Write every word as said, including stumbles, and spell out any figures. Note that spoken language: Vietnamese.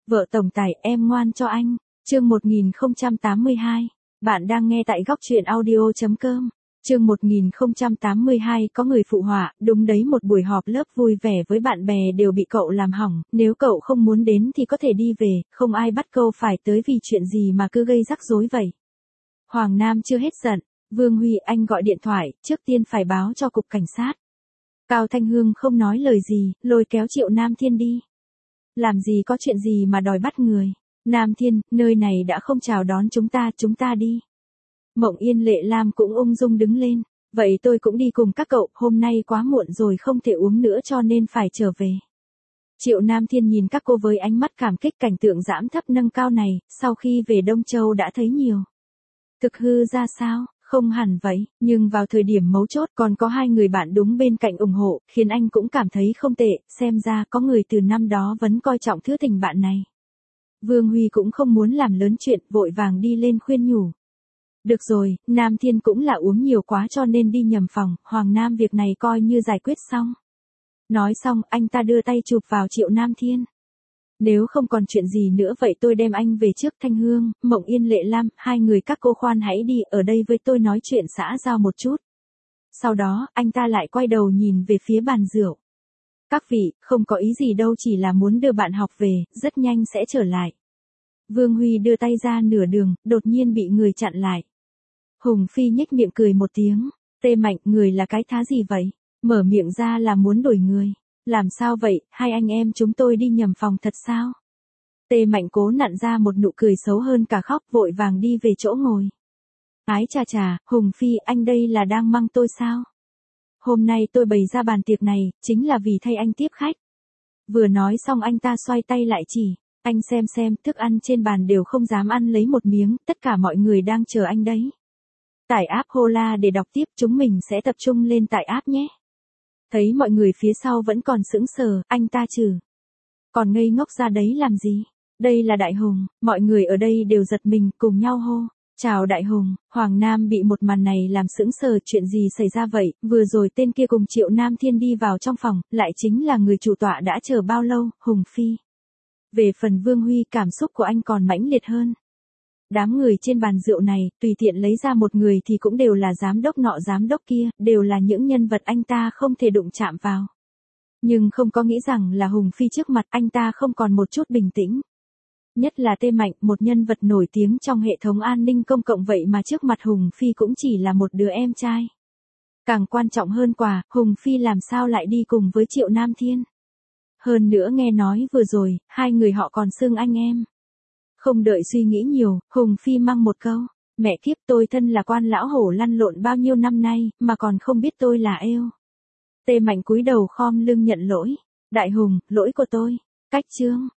Vợ tổng tài, em ngoan cho anh. Chương một nghìn không trăm tám mươi hai. Bạn đang nghe tại góc truyện audio chấm com. Chương một nghìn không trăm tám mươi hai có người phụ họa, đúng đấy, một buổi họp lớp vui vẻ với bạn bè đều bị cậu làm hỏng, nếu cậu không muốn đến thì có thể đi về, không ai bắt cậu phải tới vì chuyện gì mà cứ gây rắc rối vậy. Hoàng Nam chưa hết giận, Vương Huy, anh gọi điện thoại, trước tiên phải báo cho cục cảnh sát. Cao Thanh Hương không nói lời gì, lôi kéo Triệu Nam Thiên đi. Làm gì có chuyện gì mà đòi bắt người. Nam Thiên, nơi này đã không chào đón chúng ta, chúng ta đi. Mộng Yên Lệ Lam cũng ung dung đứng lên. Vậy tôi cũng đi cùng các cậu, hôm nay quá muộn rồi không thể uống nữa cho nên phải trở về. Triệu Nam Thiên nhìn các cô với ánh mắt cảm kích, cảnh tượng giảm thấp nâng cao này, sau khi về Đông Châu đã thấy nhiều. Thực hư ra sao? Không hẳn vậy, nhưng vào thời điểm mấu chốt còn có hai người bạn đúng bên cạnh ủng hộ, khiến anh cũng cảm thấy không tệ, xem ra có người từ năm đó vẫn coi trọng thứ tình bạn này. Vương Huy cũng không muốn làm lớn chuyện, vội vàng đi lên khuyên nhủ. Được rồi, Nam Thiên cũng là uống nhiều quá cho nên đi nhầm phòng, Hoàng Nam việc này coi như giải quyết xong. Nói xong, anh ta đưa tay chụp vào Triệu Nam Thiên. Nếu không còn chuyện gì nữa vậy tôi đem anh về trước. Thanh Hương, Mộng Yên Lệ Lam, hai người các cô khoan hãy đi, ở đây với tôi nói chuyện xã giao một chút. Sau đó, anh ta lại quay đầu nhìn về phía bàn rượu. Các vị, không có ý gì đâu, chỉ là muốn đưa bạn học về, rất nhanh sẽ trở lại. Vương Huy đưa tay ra nửa đường, đột nhiên bị người chặn lại. Hùng Phi nhếch miệng cười một tiếng. Tê Mạnh, người là cái thá gì vậy? Mở miệng ra là muốn đổi người. Làm sao vậy, hai anh em chúng tôi đi nhầm phòng thật sao? Tê Mạnh cố nặn ra một nụ cười xấu hơn cả khóc, vội vàng đi về chỗ ngồi. Ái chà chà, Hùng Phi, anh đây là đang mắng tôi sao? Hôm nay tôi bày ra bàn tiệc này, chính là vì thay anh tiếp khách. Vừa nói xong anh ta xoay tay lại chỉ, anh xem xem, thức ăn trên bàn đều không dám ăn lấy một miếng, tất cả mọi người đang chờ anh đấy. Tải app Hola để đọc tiếp, chúng mình sẽ tập trung lên tải app nhé. Thấy mọi người phía sau vẫn còn sững sờ, anh ta trừ. Còn ngây ngốc ra đấy làm gì? Đây là Đại Hùng, mọi người ở đây đều giật mình, cùng nhau hô. Chào Đại Hùng. Hoàng Nam bị một màn này làm sững sờ, chuyện gì xảy ra vậy? Vừa rồi tên kia cùng Triệu Nam Thiên đi vào trong phòng, lại chính là người chủ tọa đã chờ bao lâu, Hùng Phi. Về phần Vương Huy, cảm xúc của anh còn mãnh liệt hơn. Đám người trên bàn rượu này, tùy tiện lấy ra một người thì cũng đều là giám đốc nọ giám đốc kia, đều là những nhân vật anh ta không thể đụng chạm vào. Nhưng không có nghĩ rằng là Hùng Phi trước mặt anh ta không còn một chút bình tĩnh. Nhất là Tê Mạnh, một nhân vật nổi tiếng trong hệ thống an ninh công cộng vậy mà trước mặt Hùng Phi cũng chỉ là một đứa em trai. Càng quan trọng hơn quả, Hùng Phi làm sao lại đi cùng với Triệu Nam Thiên. Hơn nữa nghe nói vừa rồi, hai người họ còn xưng anh em. Không đợi suy nghĩ nhiều, Hùng Phi mang một câu, mẹ kiếp, tôi thân là quan lão hổ lăn lộn bao nhiêu năm nay, mà còn không biết tôi là êu. Tê Mạnh cúi đầu khom lưng nhận lỗi. Đại Hùng, lỗi của tôi. Cách chương.